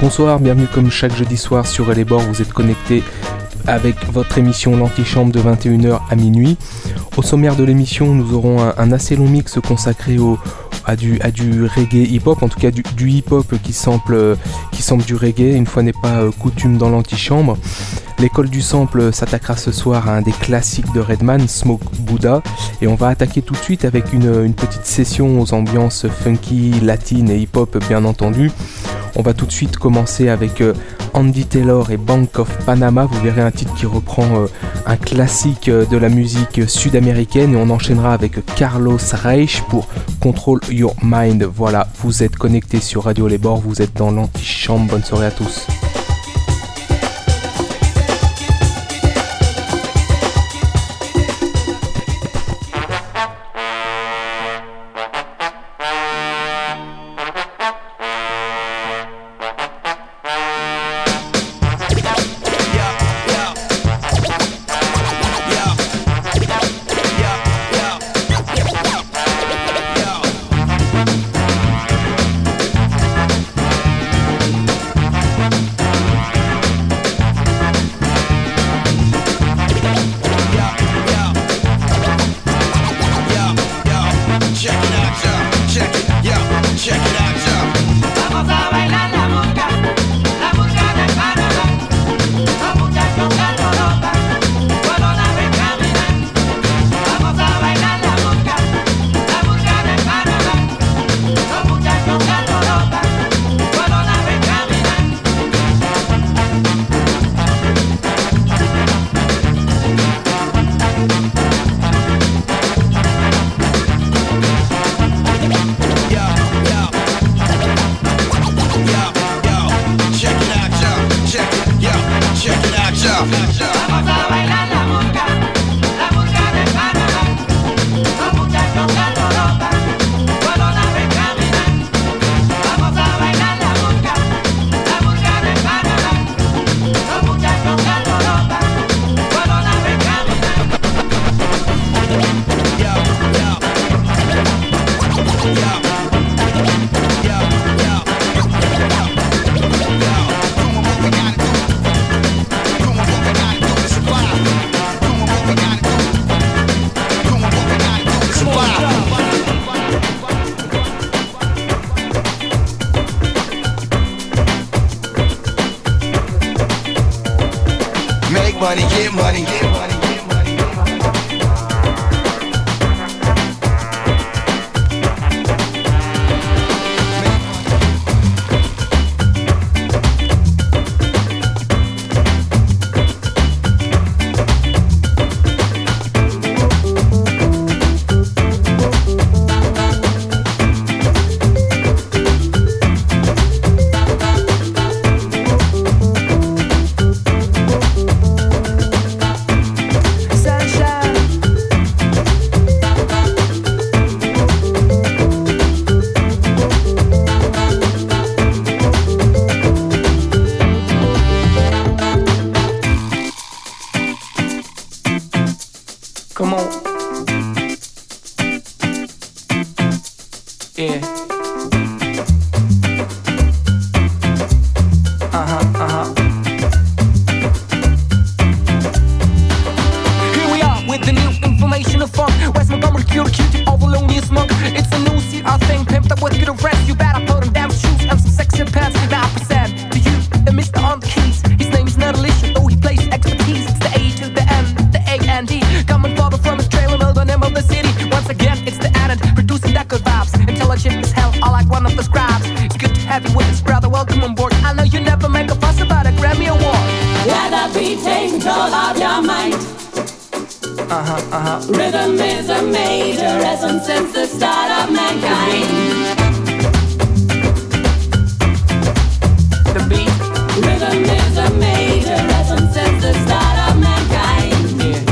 Bonsoir, bienvenue comme chaque jeudi soir sur Les Bords, vous êtes connectés avec votre émission L'Antichambre de 21h à minuit. Au sommaire de l'émission, nous aurons un assez long mix consacré à du reggae hip-hop, en tout cas du hip-hop qui sample du reggae, une fois n'est pas coutume dans l'Antichambre. L'école du sample s'attaquera ce soir à un des classiques de Redman, Smoke Buddha, et on va attaquer tout de suite avec une petite session aux ambiances funky, latines et hip-hop bien entendu. On va tout de suite commencer avec Andy Taylor et Bank of Panama. Vous verrez un titre qui reprend un classique de la musique sud-américaine, et on enchaînera avec Carlos Reich pour Control Your Mind. Voilà, vous êtes connectés sur Radio Les Bords, vous êtes dans l'Antichambre. Bonne soirée à tous. Rhythm is a major essence since the start of mankind. The beat. Rhythm is a major essence since the start of mankind. Yeah.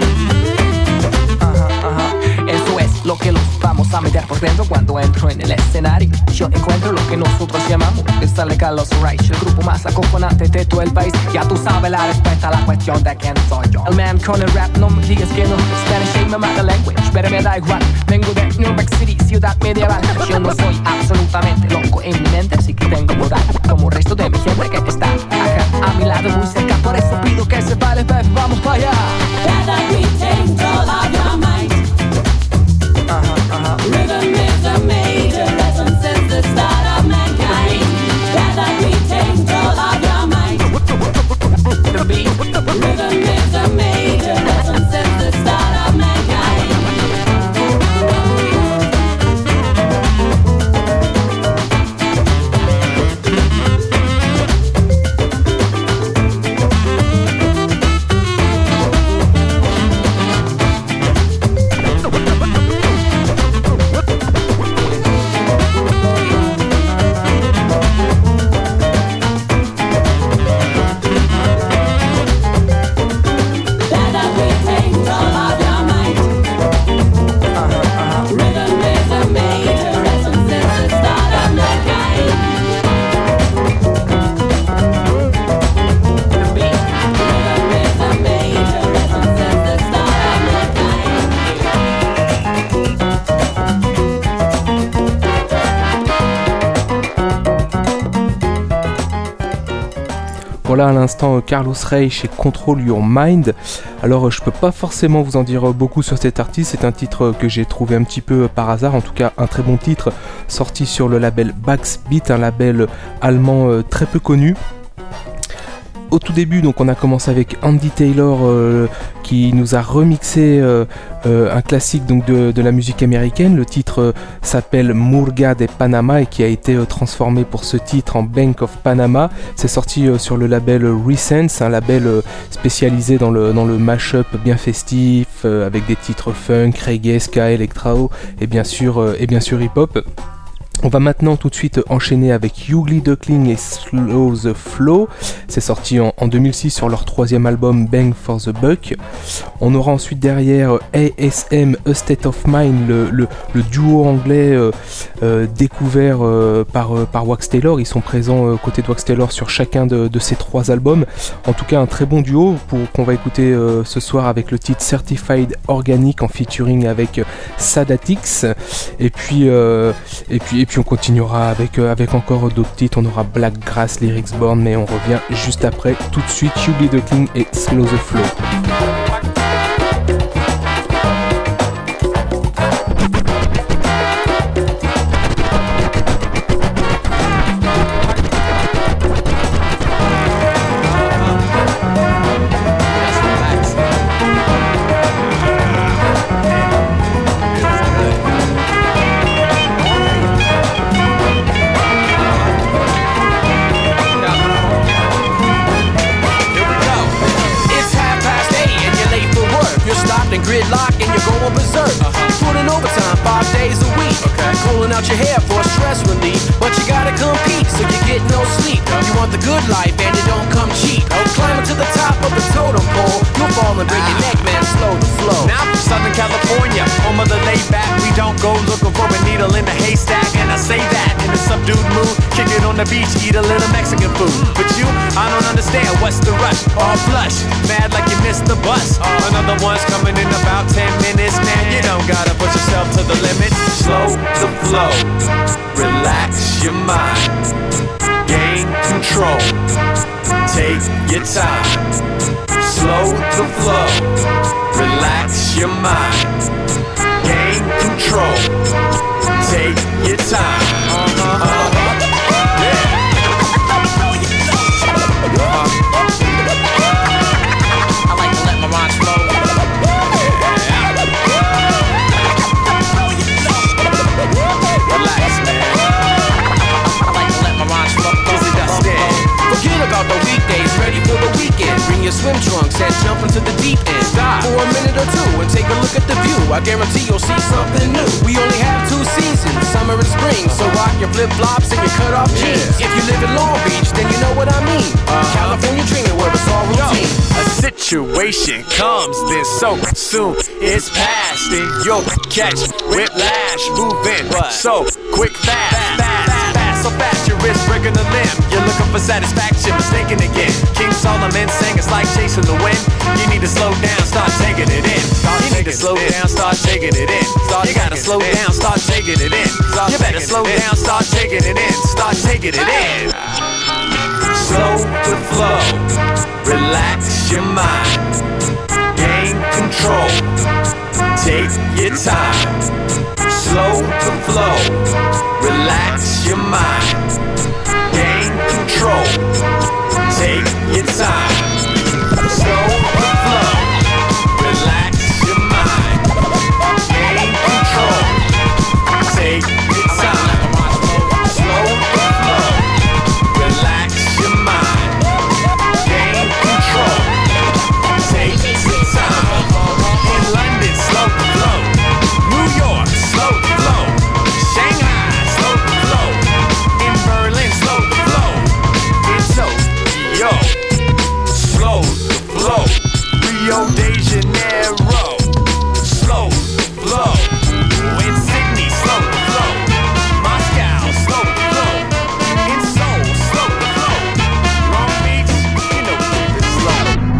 Eso es lo que los vamos a meter por dentro cuando entro en el escenario. Yo encuentro lo que nosotros llamamos Sale Carlos Reich, el grupo más acojonante de todo el país. Ya tú sabes la respuesta a la cuestión de quién soy yo. El man con el rap, no me digas que no. Spanish ain't my mother language, pero me da igual. Vengo de New York City, ciudad medieval. Yo no soy absolutamente loco en mi mente, así que tengo moral como el resto de mi gente que está acá a mi lado muy cerca. Por eso pido que se vale, baby, vamos para allá. Gather greetings, all of your might. Rhythm is a major lesson since the start of mankind. Gather greetings, all of your might. The beat. Rhythm is a major lesson since the start of mankind. Voilà à l'instant Carlos Reich et Control Your Mind. Alors je peux pas forcément vous en dire beaucoup sur cet artiste, c'est un titre que j'ai trouvé un petit peu par hasard, en tout cas un très bon titre sorti sur le label Backbeat, un label allemand très peu connu. Au tout début, donc, on a commencé avec Andy Taylor qui nous a remixé un classique donc, de la musique américaine. Le titre s'appelle Murga de Panama et qui a été transformé pour ce titre en Bank of Panama. C'est sorti sur le label Resense, un label spécialisé dans le mash-up bien festif avec des titres funk, reggae, ska, electro et bien sûr hip-hop. On va maintenant tout de suite enchaîner avec Ugly Duckling et Slow the Flow. C'est sorti en 2006 sur leur troisième album Bang for the Buck. On aura ensuite derrière ASM A State of Mind, le duo anglais découvert par Wax Taylor. Ils sont présents côté de Wax Taylor sur chacun de ces trois albums. En tout cas un très bon duo qu'on va écouter ce soir avec le titre Certified Organic en featuring avec Sadatix. Et puis on continuera avec encore d'autres titres. On aura Black Grass, Lyrics Born, mais on revient juste après. Tout de suite, Ugly Duckling et Slow the Flow. Gridlock and you're going berserk. You put in overtime 5 days a week. Pulling out your hair for stress relief, but you gotta compete, so you get no sleep. You want the good life and it don't come cheap. Climbing to the top of the totem pole, you'll fall and break your neck, man. Slow the flow. Now from Southern California, home of the laid back. We don't go looking for a needle in the haystack, and I say that in a subdued mood. Kick it on the beach, eat a little Mexican food. But you, I don't understand what's the rush. All flush, mad like you missed the bus. Another one's coming in about 10 minutes, man. You don't gotta push yourself to the limit. Slow the flow, relax your mind, gain control, take your time. Slow the flow, relax your mind, gain control, take your time. I like to let my rhymes flow. Relax, man. I like to let my rhymes flow. Forget about the weekdays, ready for the weekend. Bring your swim trunks and jump into the deep end. Stop for a minute or two and take a look at the view. I guarantee you'll see something new. We only have 2 seasons, summer and spring. So rock your flip-flops and your cut-off jeans. If you live in Long Beach, then you know what I mean. California dreaming where it's all routine. A situation comes, then so soon it's past. Then you'll catch whiplash, moving so quick, fast, so fast your wrist breaking a limb. You're looking for satisfaction, mistaken again. King Solomon sang it's like chasing the wind. You need to slow down, start taking it in. You need to slow down, start taking it in. You gotta slow down, start taking it in. You better slow down, start taking it in. Start taking it in. Slow the flow, relax your mind, gain control, take your time. Slow the flow, relax your mind, gain control, take your time. Slow the flow, relax your mind, gain control, take your time. Slow the flow, relax your mind, gain control, take your time. In London, slow the flow. New York, slow the flow. Shanghai, slow the flow. In Berlin, slow the flow. In Tokyo, slow the flow. Rio de Janeiro, slow the flow. In Sydney, slow the flow. Moscow, slow the flow. In Seoul, slow the flow. Long Beach, you know keep it slow.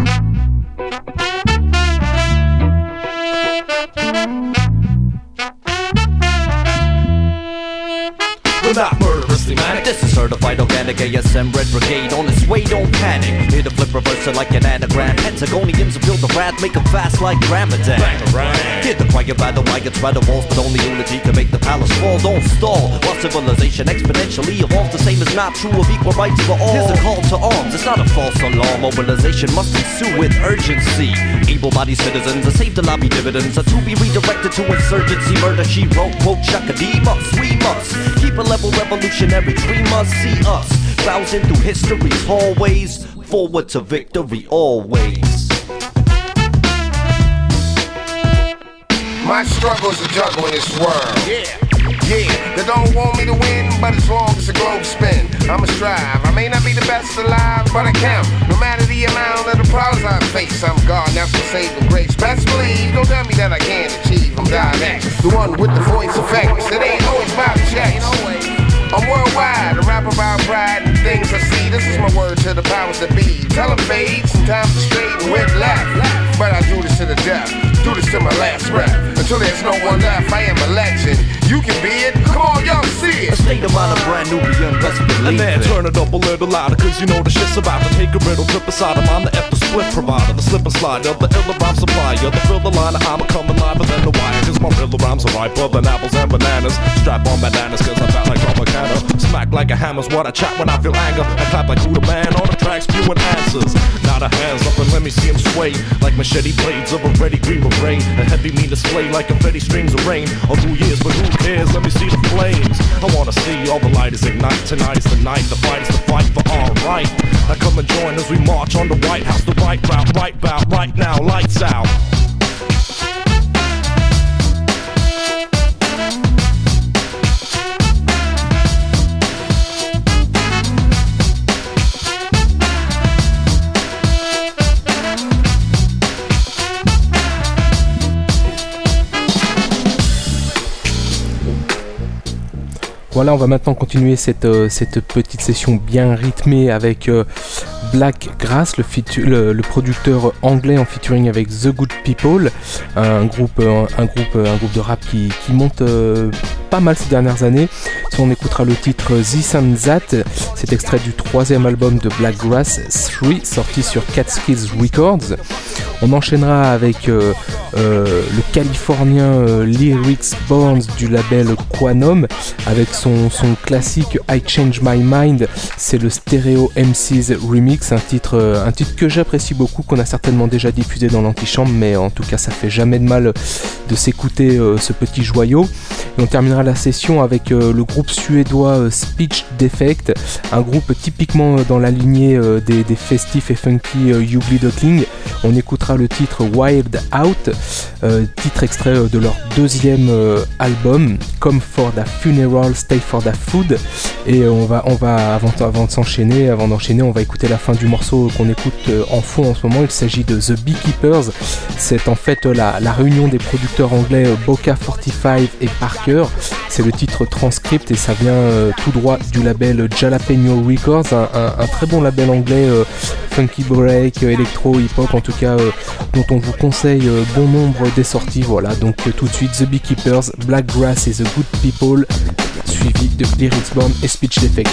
We're not murderously manic. This is certified organic ASM Red Brigade. On its way, don't panic. Hit a flip reverser like an anagram. Pentagonians build the wrath, make them fast like Ramadan. Get the choir by the riots, by the walls, but only unity can make the palace fall. Don't stall. While civilization exponentially evolves, the same is not true of equal rights for all. Here's a call to arms. It's not a false alarm. Mobilization must ensue with urgency. Able-bodied citizens are saved to lobby dividends, are to be redirected to insurgency. Murder, she wrote, quote, Chaka D. We must keep a level revolutionary dream must see us browsing through history's hallways, forward to victory always. My struggle's a juggle in this world. Yeah, They don't want me to win, but as long as the globe spin, I'ma strive. I may not be the best alive, but I count. No matter the amount of the problems I face, I'm God, that's for saving grace. Best believe, don't tell me that I can't achieve. I'm direct, the one with the voice effects. It ain't always about checks. I'm worldwide, I rap about pride and things I see. This is my word to the powers that be. Tell them fade, sometimes it's straight and with left. But I do this to the death, do this to my last breath. Until there's no one left, I am a legend. You can be it, come on y'all see it. A state of mind of brand Nubian, best believe And then it. turn it up a little louder, cause you know the shit's about to take a riddle trip aside. I'm the F the split provider, the slip and slide of the illa rhyme supplier. The filler liner, I'm coming live than the wire. Cause my real rhymes are riper than apples and bananas. Strap on bandanas cause I'm fat like Romacana. Smack like a hammer's what I chat when I feel anger. I clap like who the man on the track spewing answers. Now the hands up and let me see him sway like machete blades of a ready green beret. A heavy mean display like confetti streams of rain. On 2 years, but who cares? Let me see the flames. I wanna see all the lighters ignite. Tonight is the night, the fight is the fight for all right. Now come and join as we march on the White House. The right route, right bout, right now, lights out. Voilà, on va maintenant continuer cette petite session bien rythmée avec Black Grass, le producteur anglais en featuring avec The Good People, un groupe de rap qui monte pas mal ces dernières années. Si on écoutera le titre This and That, c'est extrait du 3e album de Black Grass 3, sorti sur Catskills Records. On enchaînera avec le californien Lyrics Borns du label Quanum avec son classique I Change My Mind. C'est le Stereo MC's Remix, un titre que j'apprécie beaucoup, qu'on a certainement déjà diffusé dans l'antichambre, mais en tout cas ça fait jamais de mal de s'écouter ce petit joyau. Et on terminera la session avec le groupe suédois Speech Defect, un groupe typiquement dans la lignée des festifs et funky You Bleed King. On écoutera écoutera le titre Wild Out, titre extrait de leur deuxième album, Come for the Funeral, Stay for the Food. Et on va avant d'enchaîner, on va écouter la fin du morceau qu'on écoute en fond en ce moment. Il s'agit de The Beekeepers. C'est en fait la réunion des producteurs anglais Boca 45 et Parker. C'est le titre Transcript et ça vient tout droit du label Jalapeno Records, un très bon label anglais funky break, électro, hip-hop en tout cas, dont on vous conseille bon nombre des sorties. Voilà, donc tout de suite The Beekeepers, Blackgrass et The Good People, suivi de Lyricsborn et Speech Defect.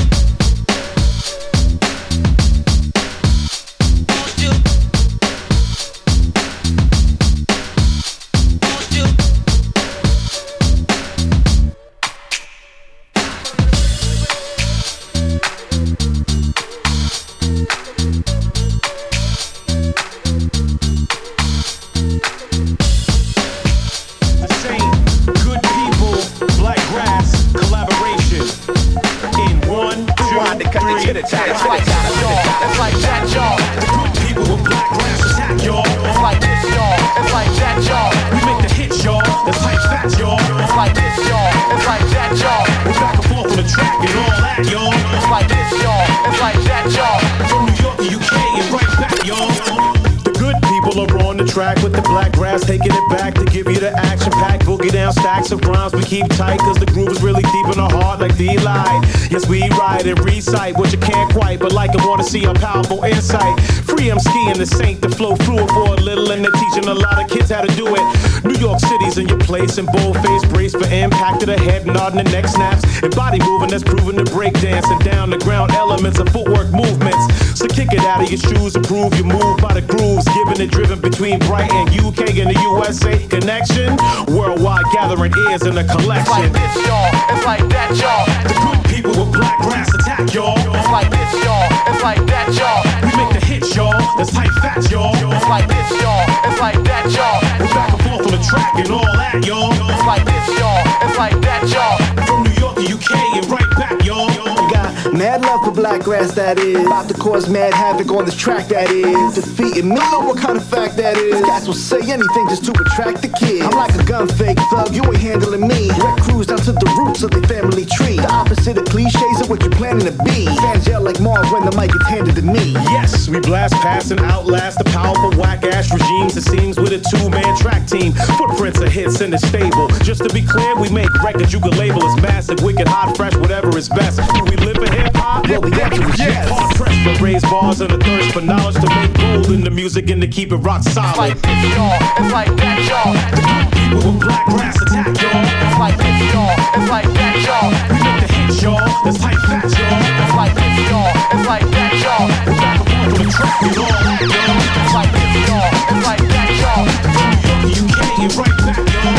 Taking it back to give you the action pack. Boogie down stacks of rhymes we keep tight, cause the groove is really deep in our heart like the light. Yes, we write and recite what you can't quite, but like I wanna see a powerful insight. Free I'm skiing the saint, the flow fluid for a little, and they're teaching a lot of kids how to do it. New York City's in your place, and bold face brace for impact to the head, nodding the neck snaps, and body moving that's proven to break dance, and down the ground elements of footwork movements. So kick it out of your shoes and prove you move by the grooves, giving it driven between Brighton, UK and the USA connection. Worldwide gathering ears in a collection. It's like this, y'all. It's like that, y'all. The good people with black grass attack, y'all. It's like this, y'all. It's like that, y'all. We make the hits, y'all. That's tight fats, y'all. It's like this, y'all. It's like that, y'all. We're back and forth on the track and all that, y'all. It's like this, y'all. It's like that, y'all. From New York to UK and right back, y'all. Got mad love for black grass, that is. About to cause mad havoc on this track, that is. Defeating me, know what kind of fact that is. Cats will say anything just to attract the kids. I'm like a gun fake thug, you ain't handling me. Red cruise down to the roots of the family tree. The opposite of cliches of what you're planning to be. Fans yell like Mars when the mic is handed to me. Yes, we blast past and outlast the powerful whack-ass regimes. It seems with a two-man track team. Footprints of hits in the stable. Just to be clear, we make records you can label as massive, wicked, hot, fresh, whatever is best. Do we live in hip-hop? Well, the answer is yes. Hard pressed but raise bars and a thirst for knowledge to make gold in the music and to keep it rock solid. It's like this, y'all. It's like that, y'all. The good people with black grass attack, y'all. It's like this, y'all. It's like that, y'all. We make the hits, y'all. That's tight fats, y'all. It's like this, y'all. It's like that, y'all. We're back and forth on the track and all that, y'all. It's like this, y'all. It's like that, y'all. From New York to UK and right back, y'all.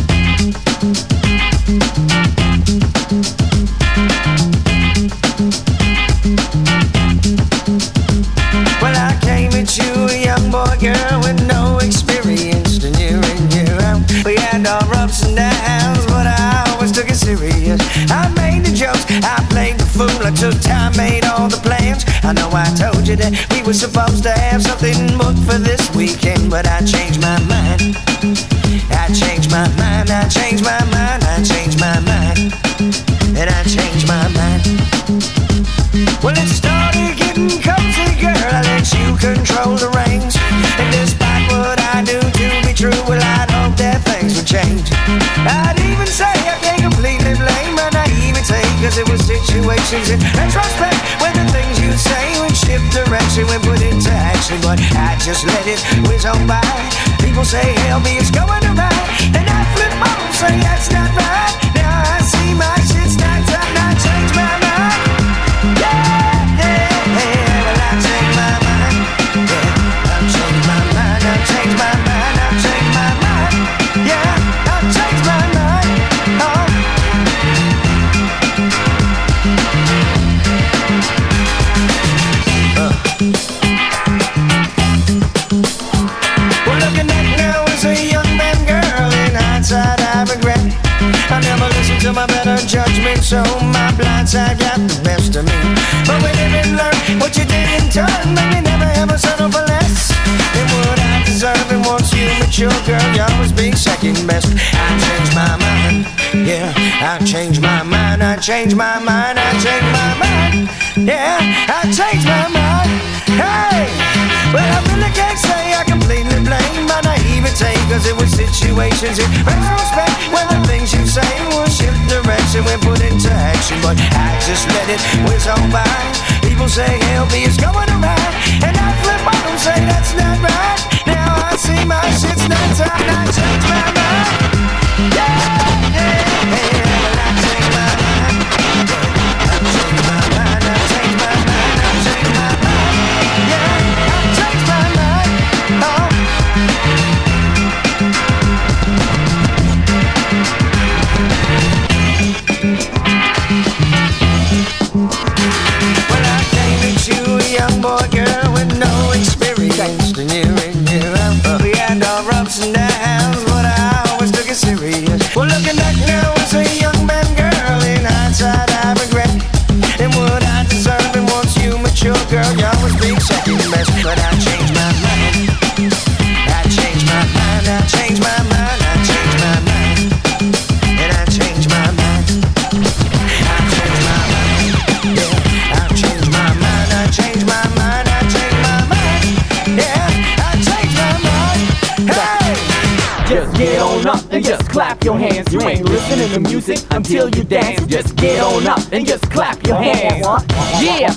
Well, I came at you, a young boy, girl, with no experience, and year in, year out. We had our ups and downs, but I always took it serious. I made the jokes, I played the fool, I took time, made all the plans. I know I told you that we were supposed to have something booked for this weekend, but I changed my mind. I changed my mind, I changed my mind, I changed my mind, and I changed my mind. Well, it started getting cozy, girl, I let you control the reins. And despite what I do to be true, well, I'd hope that things would change. I'd even say I can't completely blame my naivete, cause it was situations in retrospect when the things you say would shift direction when put into action. But I just let it whiz on by. People say, help me, it's going around. And I flip on, say that's not right. Now I see my shit's not time, I change my mind. To my better judgment, so my blind side got the best of me. But we live and learn what you did in turn, make me never ever settle for less than what I mature girl, you always be second best. I changed my mind, yeah, I changed my mind, I changed my mind, I changed my mind, yeah, I changed my mind, hey. Well, I really can't say I completely blame my naivete, cause it was situations in retrospect when the things you say will shift direction when put into action. But I just let it whiz on by. People say help me, it's going around, and I flip on them, say that's not right. Now I see my shit's not time, I change my mind. Yeah, yeah, yeah, well, I change my mind. I change my mind, I change my mind, I change my mind. Yeah, I change my mind. Oh. Well, I came at you, a young boy, girl, with no experience. And year out, we had our ups and downs, but I always took it serious. Well, looking back now as a young man, girl, in hindsight I regret. And what I deserve, and once you mature, girl, you always be second best. But I changed my mind. I changed my mind. I changed my mind. I changed my mind. And I changed my mind. I changed my mind. Yeah. I changed my mind. I changed my mind. I changed my mind. Yeah. I changed my mind. Hey. Just get on up and just clap your hands. You ain't listening to music until you dance. Just get on up and just clap your hands. Yeah,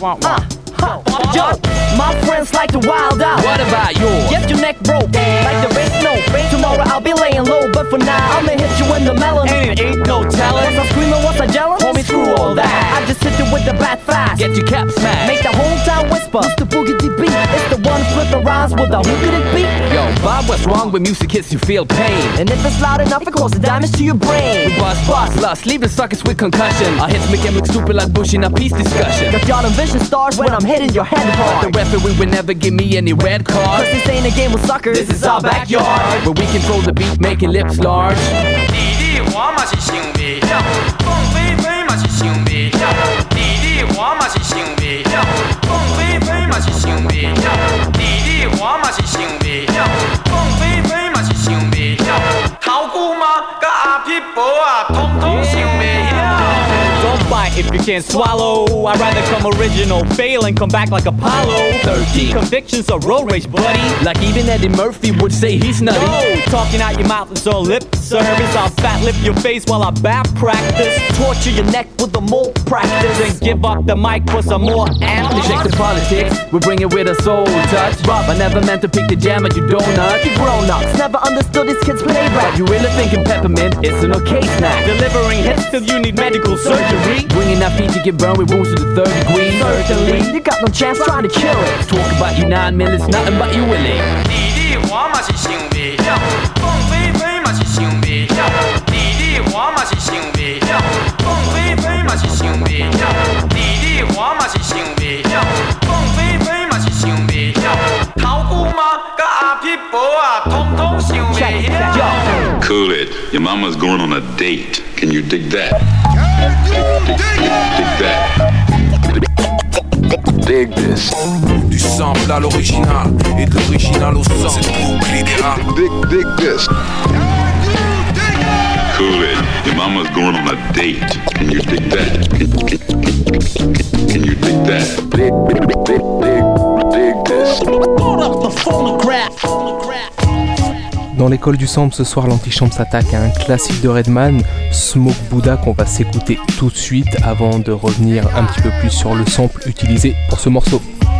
yo, my friends like to wild out. What about yours? Get your neck broke, like the bass note. Tomorrow I'll be laying low, but for now I'ma hit you in the melon. And it ain't no telling. Was I screaming, was I jealous? Homie, screw all that. I just hit you with the bat fast. Get your cap smashed. Make the whole town whisper. It's the Boogie beat. It's the one flipping rhymes with the who could it be? Yo, Bob, what's wrong with music hits you feel pain? And if it's loud enough, it causes damage to your brain. We bust, lust, leave the suckers with concussion. Our hits make them look stupid like Bush in a peace discussion. Got y'all envision stars when I'm hitting your head hard. The referee would never give me any red cards. Cause this ain't a game with suckers. This is our backyard, where we control the beat, making lips large. 弟弟我嘛是想袂晓，凤飞飞嘛是想袂晓，弟弟我嘛是想袂晓，凤飞飞嘛是想袂晓，弟弟我嘛是想袂晓，凤飞飞嘛是想袂晓，头骨嘛甲阿皮婆啊，统统想袂晓。 Don't bite if you can't swallow. I'd rather come original, fail and come back like Apollo. 13 convictions of road rage, buddy. Like even Eddie Murphy would say he's nutty. No, talking out your mouth is all lip service. I'll fat lip your face while I back practice. Torture your neck with a more practice. Then give up the mic for some more We amps. shake the politics, we bring it with a soul touch. Rough, I never meant to pick the jam at your donut. You grown-ups never understood these kids play rap. But you really thinking peppermint, it's an okay snack. Delivering hits till you need medical surgery. Bringing that feet to get burned with wounds to the third degree. Certainly, you got no chance trying to kill it. Talk about you 9 minutes, nothing but you willing. 弟弟我嘛是想袂晓，凤飞飞嘛是想袂晓，弟弟我嘛是想袂晓，凤飞飞嘛是想袂晓，弟弟我嘛是想袂晓，凤飞飞嘛是想袂晓，头骨嘛甲阿皮婆啊，统统想袂晓。 Cool it. Your mama's going on a date. Can you dig that? Dig that. Dig this. Du sample à l'original et de l'original au sample. C'est le groupe l'idéal. Dig this. Cool it. Your mama's going on a date. Can you dig that? Can you dig that? Dig this. Hold up the phonograph. Dans l'école du sample, ce soir, l'antichambre s'attaque à un classique de Redman, Smoke Buddha, qu'on va s'écouter tout de suite avant de revenir un petit peu plus sur le sample utilisé pour ce morceau.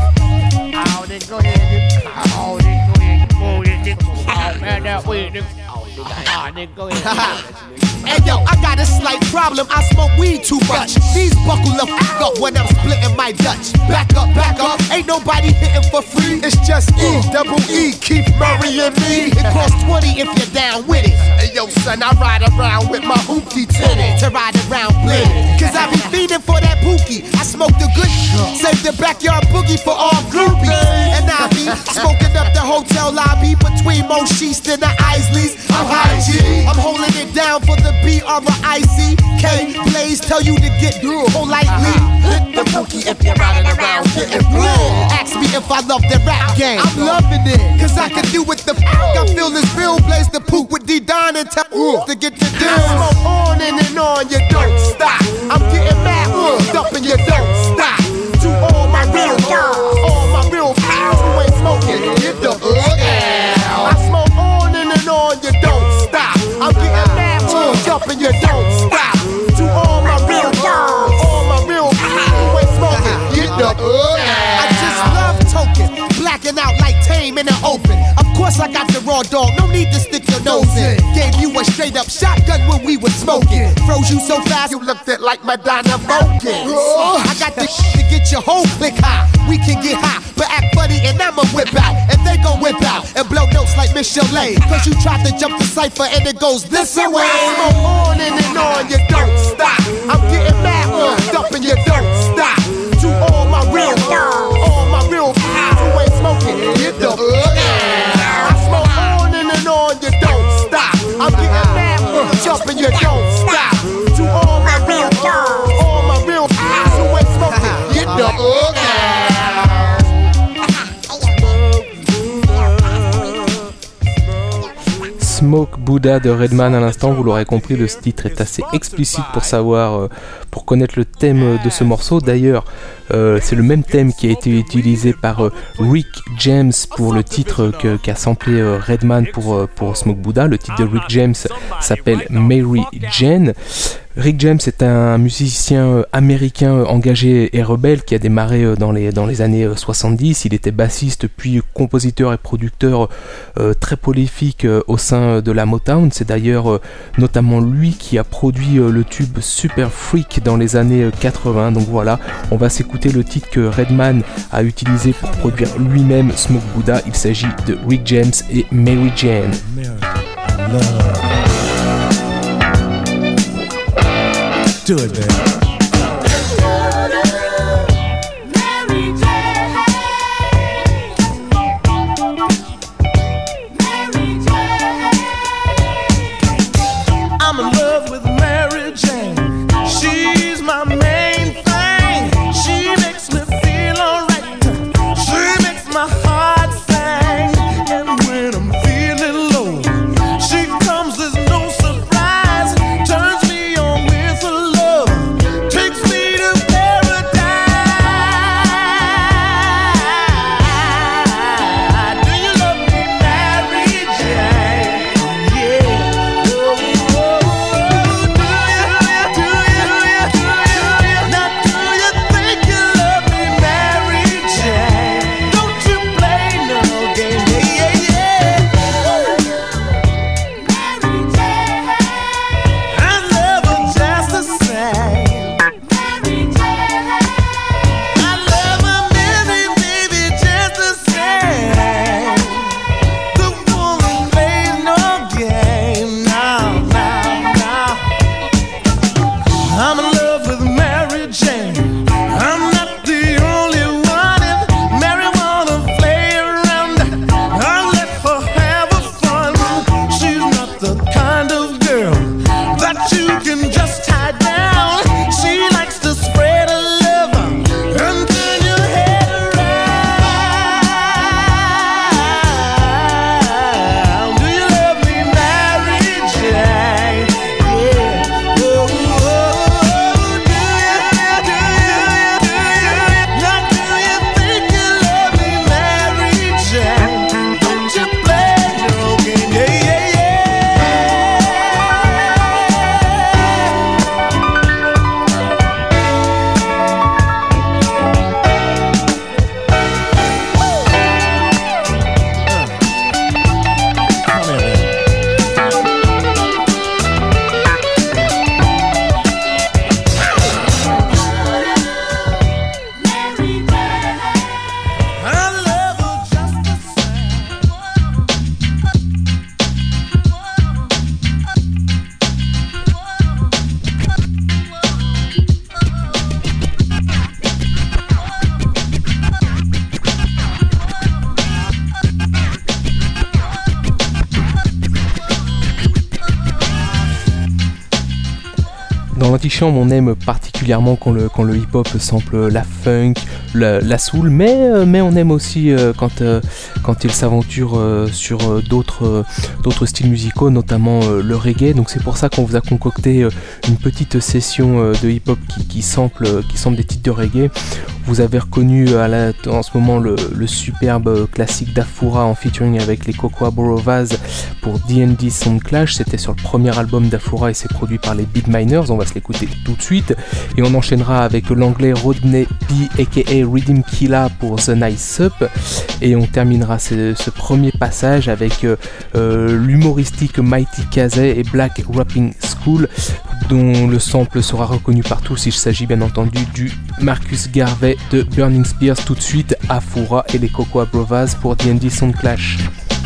Hey yo, I got a slight problem, I smoke weed too much. These buckle the f*** up when I'm splitting my Dutch. Back up, ain't nobody hitting for free. It's just E, keep Murray and me. It costs 20 if you're down with it. Hey yo son, I ride around with my hoopty tinted. To ride around blended. Cause I be feeding for that pookie. I smoke the good save the backyard boogie for all groupies. And I be smoking up the hotel lobby between Mosheest and the Isleys. I'm high G, I'm holding it down for the B-R-I-C-K. Blaze tell you to get politely. Hit the bookie if you're riding around getting bled. Ask me if I love the rap game. I'm loving it, cause I can do what the fuck I feel is real. gun and tell to get the deal. Smoke on and on, you don't stop. I'm getting mad, up and you don't stop. To all my real girls, all my real pals who ain't smoking, get the I smoke on, you don't stop. I'm getting mad, up and you don't stop. To all my real girls, all my real pals who ain't smoking, get the I just love token, blacking out like Tame in the open. Of course I got the raw dog, no need to stick your nose in. Gave you a straight up shotgun when we was smoking. Froze you so fast you looked at like Madonna Vulcan. I got the to get your whole click high. We can get high, but act funny and I'ma whip out. And they gon' whip out and blow notes like Miss Chalet. Cause you tried to jump the cipher and it goes this way. Smoke on and on, you don't stop. I'm getting mad, up and you don't stop. To all my real girls, all my real pals who ain't smoking, get the I smoke on and on, you don't stop. I'm getting mad, up and you don't stop. To all my real girls, all my real pals who ain't smoking, get the Smoke Buddha de Redman à l'instant, vous l'aurez compris, le titre est assez explicite pour savoir, pour connaître le thème de ce morceau. D'ailleurs, c'est le même thème qui a été utilisé par Rick James pour le titre qu'a samplé Redman pour Smoke Buddha. Le titre de Rick James s'appelle Mary Jane. Rick James est un musicien américain engagé et rebelle qui a démarré dans les années 70. Il était bassiste puis compositeur et producteur très prolifique au sein de la Motown. C'est d'ailleurs notamment lui qui a produit le tube Super Freak dans les années 80. Donc voilà, on va s'écouter le titre que Redman a utilisé pour produire lui-même Smoke Buddha. Il s'agit de Rick James et Mary Jane. Do it, man. I'm in love with Mary Jane. She's my main thing. She makes me feel alright. She makes my heart sing. And when I'm feeling low, she comes as no surprise. Turns me on with her love. Dans l'antichambre, on aime particulièrement quand le hip-hop sample la funk, la soul, mais on aime aussi quand il s'aventure sur d'autres styles musicaux, notamment le reggae. Donc c'est pour ça qu'on vous a concocté une petite session de hip-hop qui sample des titres de reggae. Vous avez reconnu en ce moment le superbe classique d'Afura en featuring avec les Cocoa Borovaz pour D&D Sound Clash. C'était sur le premier album d'Afura et c'est produit par les Big Miners. On va se l'écouter tout de suite et on enchaînera avec l'anglais Rodney P aka Rhythm Killa pour The Nice Up et on terminera ce premier passage avec l'humoristique Mighty Kazay et Black Rapping School, dont le sample sera reconnu par tous. Il s'agit bien entendu du Marcus Garvey de Burning Spears. Tout de suite, Afura et les Cocoa Brovaz pour D&D Sound Clash.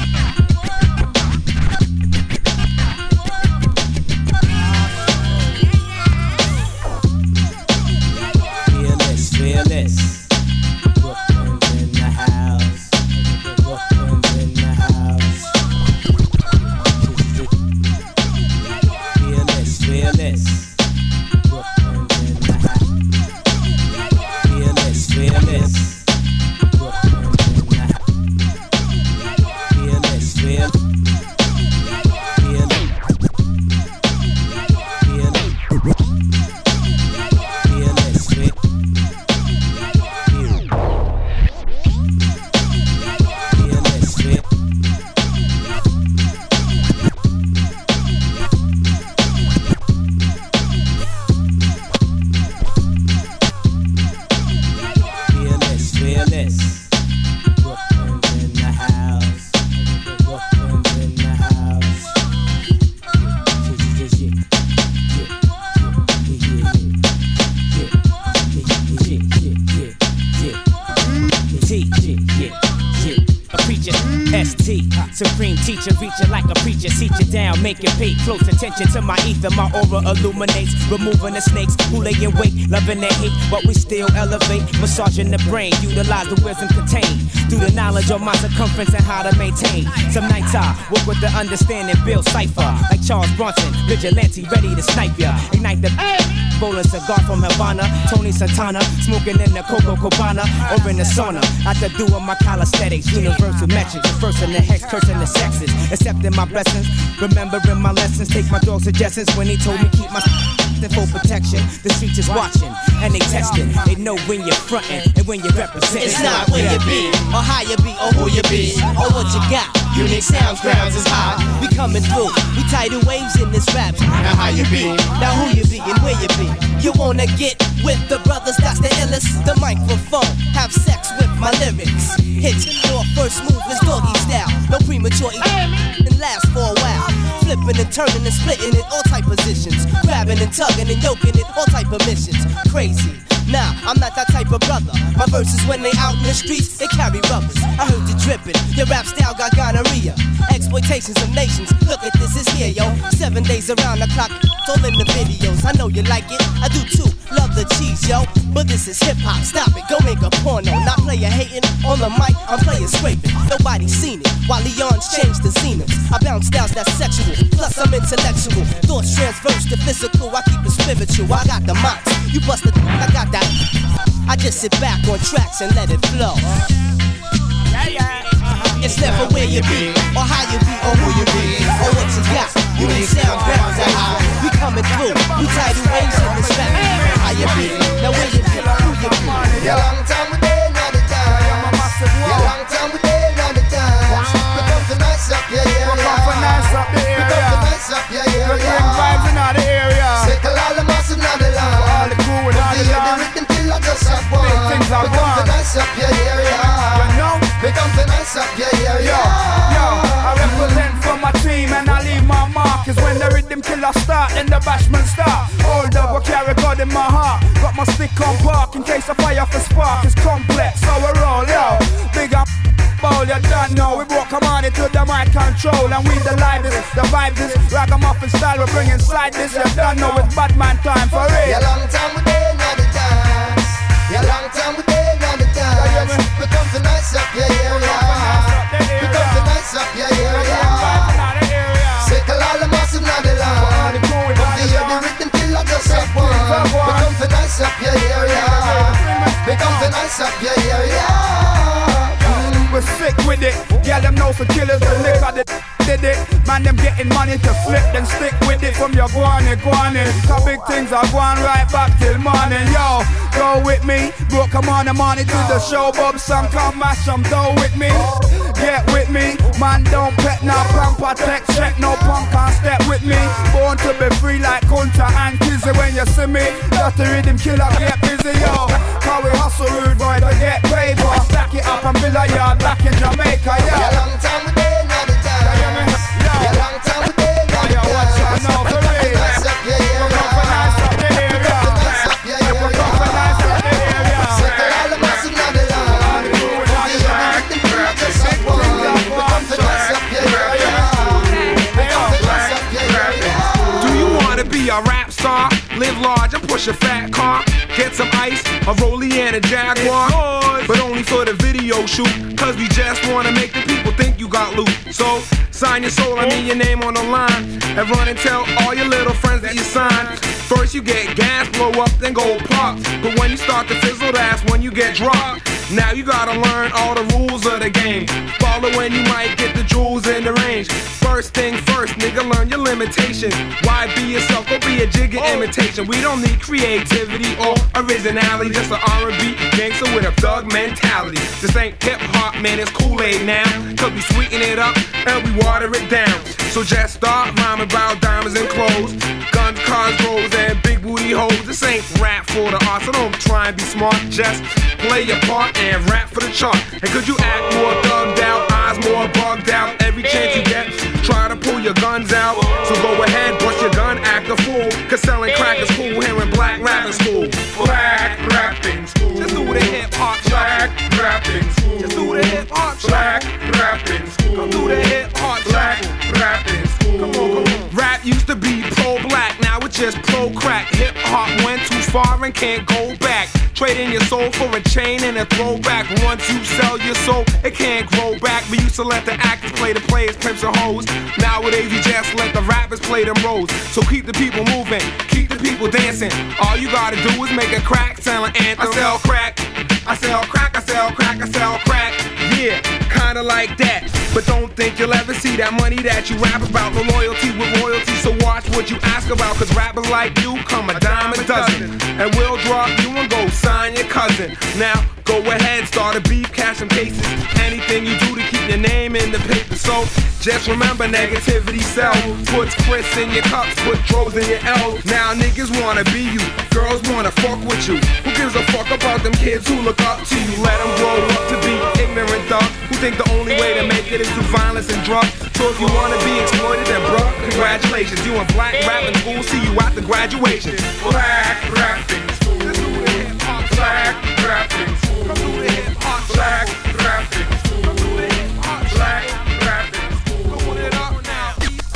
Supreme teacher, reach it like a preacher, seat you down, make you pay close attention to my ether. My aura illuminates, removing the snakes who lay in wait, loving their hate, but we still elevate, massaging the brain, utilize the wisdom contained through the knowledge of my circumference and how to maintain. Some nights I work with the understanding, build cipher like Charles Bronson, vigilante, ready to snipe ya, ignite the bowling cigar from Havana, Tony Santana, smoking in the Coco Cabana, or in the sauna, after doing my calisthenics, universal metrics, first in the hex, cursing the sexes, accepting my blessings, remembering my lessons, take my dog's suggestions when he told me keep my for protection. The streets is watching and they testing. They know when you're frontin' and when you're representing. It's not where you be, or how you be, or who you be, or what you got. Unique sounds, grounds is high. We coming through, we tidal waves in this rap. Now how you be, now who you be and where you be. You wanna get with the brothers, that's the illest. The microphone, have sex with my lyrics. Hit your first move is doggy style. No premature and last for a while. Flipping and turning and splitting in all type positions. Grabbing and tugging and yoking in all type of missions. Crazy. Nah, I'm not that type of brother. My verses when they out in the streets, they carry rubbers. I heard you dripping, your rap style got gonorrhea. Exploitations of nations, look at this, it's here, yo. 7 days around the clock, it's all in the videos. I know you like it, I do too, love the cheese, yo. But this is hip-hop, stop it, go make a porno. Not player hating, on the mic, I'm player scraping. Nobody's seen it, while Leon's changed the zenith. I bounce styles that's sexual, plus I'm intellectual. Thoughts transverse to physical, I keep it spiritual. I got the mics, you bust the I got that. I just sit back on tracks and let it flow. It's never where you be, or how you be, or who you be, or what you got. Unique sound, grounds are high. We coming through, we tidal waves in this rap. How you be, now where you be, who you be. Yeah, long time we there, not the time. Yeah, long time we there, not the time. We come to nice up, yeah, yeah, yeah. We come to nice up, yeah, yeah. We come to nice up, yeah, yeah, yeah. We bring vibes in all the area. Circle all the mass in all the land. All the crew in all the land. The rhythm killer just have one. We come to nice up, yeah, yeah, yeah. You know, we come to nice up, yeah, yeah, yeah. Yo, I represent for my team and I leave my mark. Cause when the rhythm killer start, then the bashman start. Hold up, I carry God in my heart. Got my stick on park in case the fire for spark. It's complex, so we roll, yo. Big up, ball, you don't know. We broke command to the mic control. And we the livest, the vibes is ragamuffin style. We're bringing slide this, you don't know it's Batman time for real. Yeah, long time we there, not the dance. Yeah, long time we there, not the dance. We come to nice up, yeah, yeah, yeah. We come to nice up, yeah, yeah, yeah. Circle all the massive, not the land. But the rhythm killer just have nice up your area. We're sick with it. Yeah, them know some killers, the liquor that did it. Man, them getting money to flip, then stick with it from your guane. Cause big things are going right back till morning. Yo, go with me. Bro, come on, I'm on it to the show. Bob, some come mash some dough with me. Get with me. Man, don't pet, now pamper, tech check. No punk can't step with me. Born to be free like Kunta and Kizzy. When you see me, got the rhythm killer, get busy, yo. Cause we hustle rude boy to get paid, boy. Stack it up and build a yard back in Jamaica, yo. Yeah, long time we did, not the time. Yeah, long time we did, not the time. Watch out now, for real. Nice up your area. Nice up the area. Nice up your area. Nice up the area. Circle all the massive now the line. You don't need to be just like one. Nice up your area. Nice up your area. Do you wanna be a rap star? Live large and push a fat car. Get some ice, a Rollie and a Jaguar. But only for the video shoot. Cause we just wanna make the people think you got loot. So sign your soul, I mean your name on the line. And run and tell all your little friends that you signed. First you get gas, blow up, then go pop. But when you start to fizzle, that's when you get dropped. Now you gotta learn all the rules of the game. Follow when you might get the jewels in the range. First thing first, nigga, learn your limitations. Why be yourself, go be a jigger imitation. We don't need creativity or originality. Just an R&B gangster with a thug mentality. This ain't hip-hop, man, it's Kool-Aid now. Cause we sweeten it up and we water it down. So just start rhyming about diamonds and clothes. Guns, cars, rolls, and big booty hoes. This ain't rap for the art, so don't try and be smart. Just play your part and rap for the chart. And could you act more thugged out, eyes more bugged out? Every chance you get, try to pull your guns out. So go ahead, bust your gun, act a fool. Cause selling crack is cool, hearing black rapping school. Black rapping school. Just do the hip hop black rapping school. Just do the hip hop black rapping school. Come do the hip hop black rapping school. Come on, come on. Rap used to be pro-black, now it's just pro-crack. Hip hop went too far and can't go back. Trading your soul for a chain and a throwback. Once you sell your soul, it can't grow back. We used to let the actors play the players, pimps and hoes. Nowadays we just let the rappers play them roles. So keep the people moving, keep the people dancing. All you gotta do is make a crack selling anthem. I sell crack, I sell crack, I sell crack, I sell crack. Yeah, kinda like that. But don't think you'll ever see that money that you rap about. No loyalty with royalty, so watch what you ask about. Cause rappers like you come a dime a dozen. And we'll drop you and go sign your cousin. Now go ahead, start a beef, cash some cases. Anything you do to keep your name in the paper. So just remember, negativity sells. Puts Chris in your cups, put Dros in your L's. Now niggas wanna be you, girls wanna fuck with you. Who gives a fuck about them kids who look up to you? Let them grow up to be ignorant thugs who think the only way to make it is through violence and drugs. So if you wanna be exploited, then bruh, congratulations. You in black rapping school, see you after graduation. Black rapping school. Let's do the hip hop black rapping school. Come do the hip hop black rapping school. Come do the hip hop black rapping school. Come on it up now.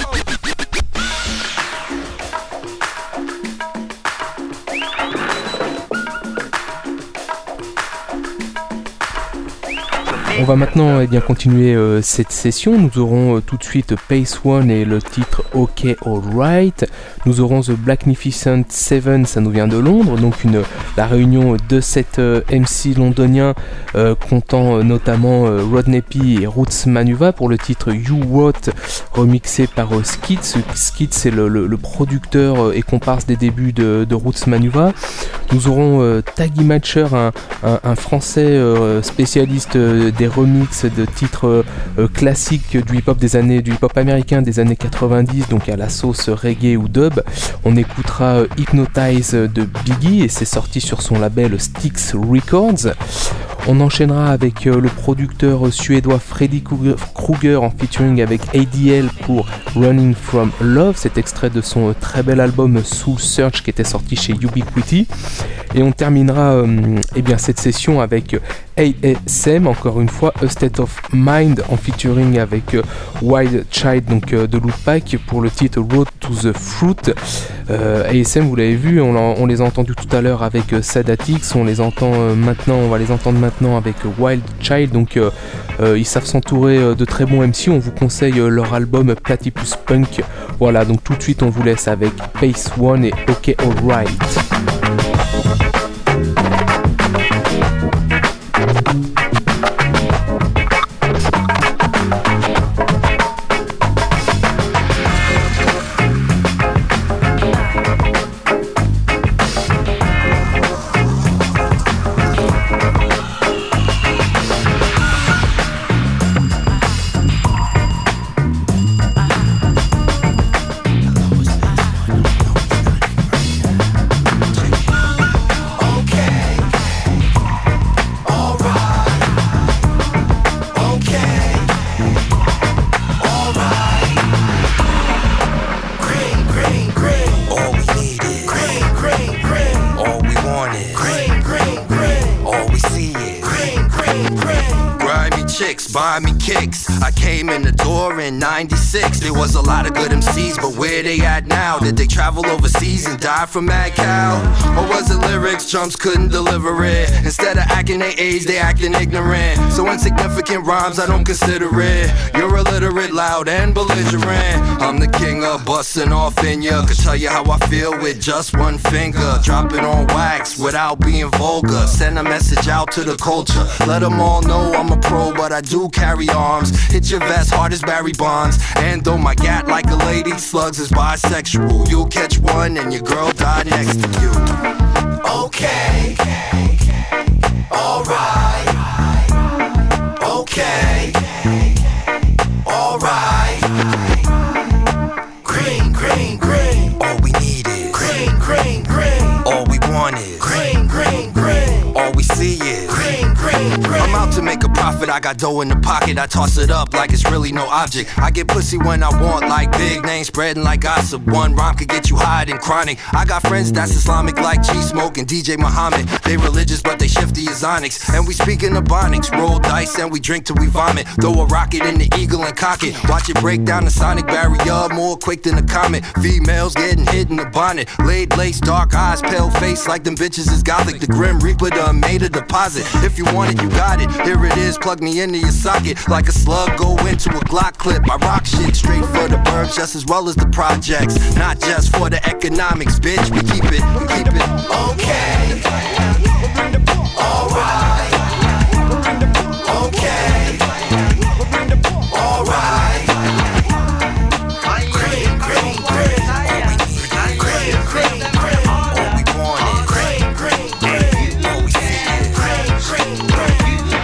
On va maintenant continuer cette session. Nous aurons tout de suite Pace One et le titre OK Alright. Nous aurons The Blacknificent Seven, ça nous vient de Londres, donc la réunion de 7 MC londoniens comptant notamment Rodney P et Roots Manuva pour le titre You What, remixé par Skids. Skids c'est le producteur et comparse des débuts de Roots Manuva. Nous aurons Taggy Matcher, un français spécialiste des remixes de titres classiques du hip-hop américain des années 90, donc à la sauce reggae ou dub. On écoutera Hypnotize de Biggie et c'est sorti sur son label Styx Records. On enchaînera avec le producteur suédois Freddy Krueger en featuring avec ADL pour Running From Love, cet extrait de son très bel album Soul Search qui était sorti chez Ubiquity. Et on terminera cette session avec ASM, encore une fois A State of Mind en featuring avec Wild Child, donc de Lootpack pour le titre Road to the Fruit. ASM, vous l'avez vu, on les a entendus tout à l'heure avec Sadatix, on va les entendre maintenant avec Wild Child, donc ils savent s'entourer de très bons MC. On vous conseille leur album Platypus Punk. Voilà, donc tout de suite on vous laisse avec Pace One et OK Alright. buying me kicks. I came in the door in 96. There was a lot of good MCs, but where they at now? Did they travel overseas and die from mad cow? Or was it lyrics chumps couldn't deliver it? Instead of acting their age, they acting ignorant. So insignificant rhymes, I don't consider it. You're illiterate, loud, and belligerent. I'm the king of busting off in ya. Could tell you how I feel with just one finger. Drop it on wax without being vulgar. Send a message out to the culture. Let them all know I'm a pro, but I do carry arms. Hit your vest hard as Barry Bonds. And though my gat like a lady, slugs is bisexual. You'll catch one and your girl die next to you. Okay, alright. Okay, alright. Green, green, green. All we need is green, green, green. All we want is green, green, green. All we see is green, green, green. I'm out to make a profit, I got dough in the pocket. I toss it up like it's really no object. I get pussy when I want, like big names spreading like gossip. One rhyme could get you high and chronic. I got friends that's Islamic like G-Smoke and DJ Muhammad. They religious but they shifty as onyx. And we speak in Ebonics, roll dice and we drink till we vomit. Throw a rocket in the eagle and cock it. Watch it break down the sonic barrier more quick than a comet. Females getting hit in the bonnet. Laid lace, dark eyes, pale face like them bitches is gothic. The Grim Reaper done made a deposit. If you want it, you got it. Here it is, plug me into your socket. Like a slug, go into a Glock clip. I rock shit straight for the burbs just as well as the projects. Not just for the economics, bitch. We keep it. Okay, alright. Okay, alright. Green, green, green. Green, green, green. All we want is green, green, green. all we see is Green, green, green.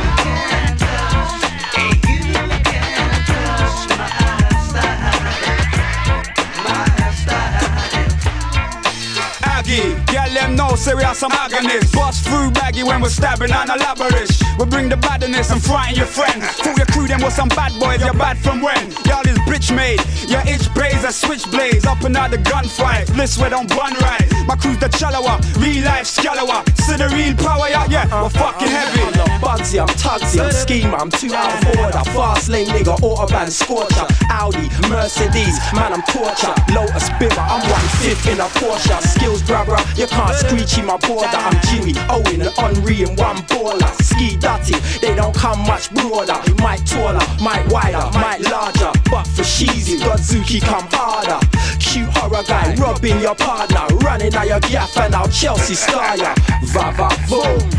Girl, them know serious some agonists. Bust through baggy when we're stabbing on a laborish. We bring the badness and frighten your friends. Fool your crew, them with some bad boys, you're bad from when? Y'all is bitch made, your itch blaze a switchblades. Up and out the gunfight, bliss where don't run right. My crew's the chalawa, real life scalawa. See the real power, yeah, we're fucking heavy. I'm Bugsy, I'm Tugsy, I'm Schemer, I'm too out of order. Fast lane nigga, Autobahn Scorcher. Audi, Mercedes, man I'm torture. Lotus Bimmer, I'm 1/5 in a Porsche. Skills grabber, you can't screechy my border. I'm Jimmy, Owen and Henri and one baller. Ski Dutty, they don't come much broader. Might taller, might wider, might larger. But for Sheezy, Godzuki come harder. Cute horror guy, robbing your partner. Running out your gaff and out Chelsea star ya. Va boom.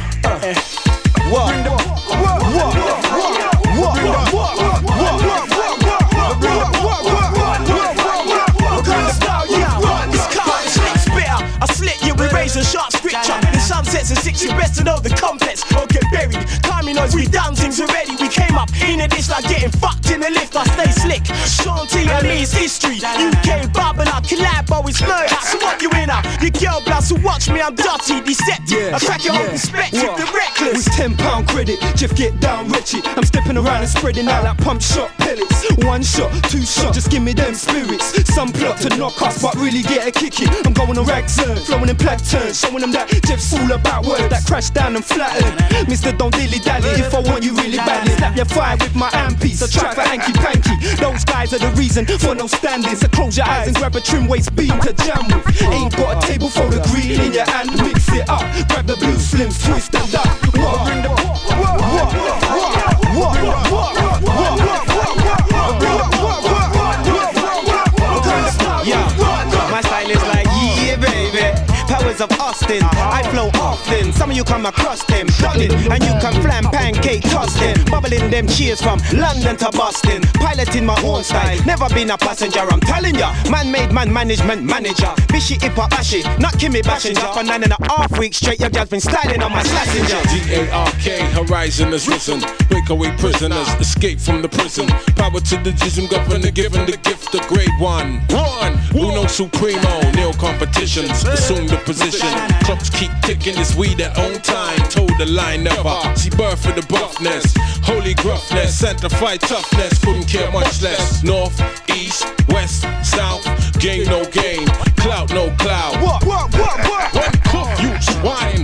I slit you with razor sharp scripture. In some sets of six, you best to know the complex or get buried. Kami knows we done things already. We came up in a dish like getting fucked in the lift. I stay slick. Shanty and me is history. UK Babylon, collab always murder. So what you in her? Your girl blouse, so watch me, I'm dirty, deceptive. I crack your whole perspective, the reckless. With £10 credit, Jeff get down Richie. I'm stepping around and spreading out like pump shot pellets. One shot, two shot, just give me them spirits. Some plot to knock us, but really get a kick it. I'm going on rag turn, flowing in black turn, showing them that Jeff's all about words that crash down and flatten. Mr. Don't dilly dally, if I want you really badly, slap your fire with my ampiece. A track for hanky panky. Those guys are the reason for no standing. So close your eyes and grab a trim waist beam to jam with. Ain't got a table for the green in your hand, mix it up. Grab the blue slims, twist and duck. My style is like, yeah, baby. Powers of Austin, I flow often. Some of you come across them, done it, and you can flam pancake toss them. Bubbling them cheers from London to Boston. Piloting my own style, never been a passenger. I'm telling ya, man-made man management manager. Bishy hip hop ashy, not Kimmy Bashinger. For 9.5 weeks straight, your girl's been styling on my Slazenger. D-A-R-K, horizon is risen. Breakaway prisoners, escape from the prison. Power to the jism, governor given the gift of grade 1. Uno supremo, nil competitions. Assume the position. Clocks keep ticking, it's we their own time. Told the line never. See birth of the buffness. Holy gruffness, sanctified toughness. Couldn't care much less. North, east, west, south. Game no game. Clout no cloud. One cook, you swine.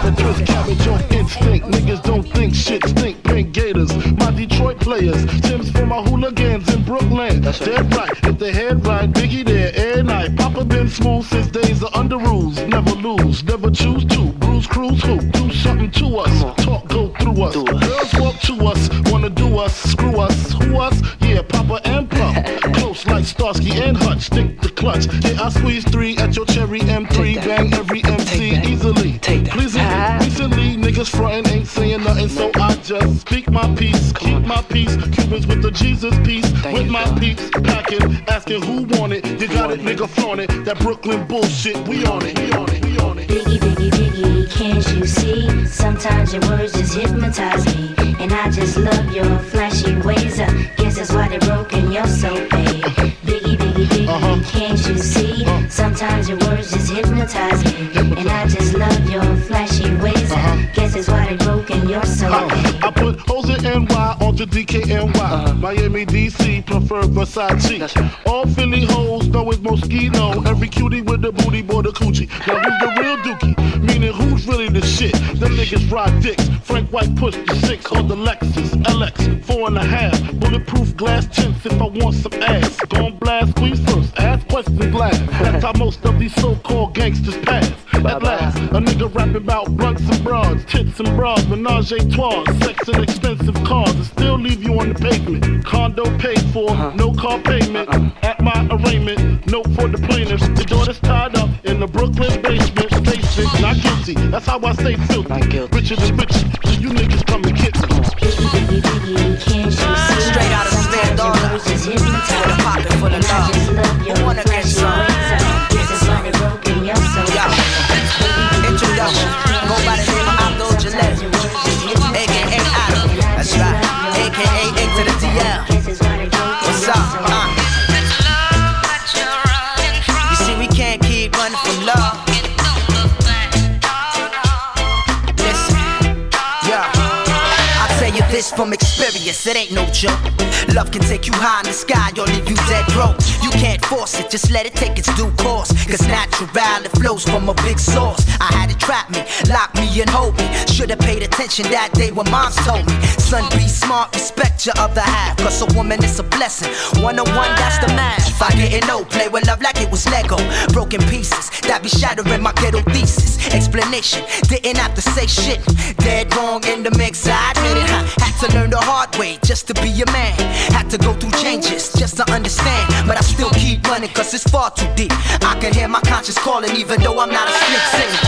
a twist, cabbage on instinct. Niggas don't think shit stink. Pink Gators, my Detroit players. Tim's for my hooligans in Brooklyn. That's dead right, if they head right, Biggie there every night. Papa been smooth since days of under rules. Never lose, never choose to. Bruise, cruise, who? Do something to us. Talk, go through us. Girls walk to us, wanna do us, screw us. Who us? Yeah, Papa and Pup. Close like Starsky and Hutch. Stick the clutch. Yeah, I squeeze 3 at your cherry M3. Bang every MC easily. Pleasingly. Recently, niggas frontin' ain't saying nothing, so I just speak my peace, keep my peace. Cubans with the Jesus peace, with my peeps packing, asking who want it. You got it, nigga, flaunt it. That Brooklyn bullshit, we on it, we on it, we on it. Biggie, Biggie, Biggie, can't you see? Sometimes your words just hypnotize me, and I just love your flashy ways. Guess that's why they're broken, you're so paid. Biggie, Biggie, Biggie, can't you see? Sometimes your words just hypnotize me, and I just love your flashy ways. Guess that's why they're broken, you're so paid. I put hoes in NY onto DKNY. Miami, DC, prefer Versace. All Philly hoes know it's Moschino. Every cutie with the booty, boy, the coochie. Now who's the real dookie? Meaning who's really the shit? Them niggas ride dicks. Frank White pushed the 6 on the Lexus LX 4.5. Bulletproof glass tints if I want some ass. Gon' blast, squeeze first, ask questions last. That's how most of these so-called gangsters pass. At last, a nigga rapping about blunts and broads, tits and bras, menage a trois, sex and expensive cars, and still leave you on the pavement. Condo paid for, no car payment. At my arraignment, note for the plaintiffs. The daughter's tied up in the Brooklyn basement. Stay sick, not guilty. That's how I stay filthy. Richer than rich, so you niggas come and get me. Straight out of Stand-On, with a pocket full of love. Who wanna get some? Introduction, go by the name of Abdul Jalil, a.k.a. Adam, that's right, a.k.a. into the DL. What's up, You see, we can't keep running from love. Listen, yeah, I'll tell you this from experience, it ain't no joke. Love can take you high in the sky or leave you dead broke. You can't force it, just let it take its due course. Cause natural, it flows from a big source. I had it trap me, lock me and hold me. Should've paid attention that day when moms told me, son, be smart, respect your other half. Cause a woman is a blessing, one-on-one, that's the math. I didn't know, play with love like it was Lego. Broken pieces, that be shattering my ghetto thesis. Explanation, didn't have to say shit. Dead wrong in the mix, I admit it. Had to learn the hard way just to be a man. Had to go through changes just to understand. But I still keep running cause it's far too deep. I can hear my conscience calling even though I'm not a snake singer.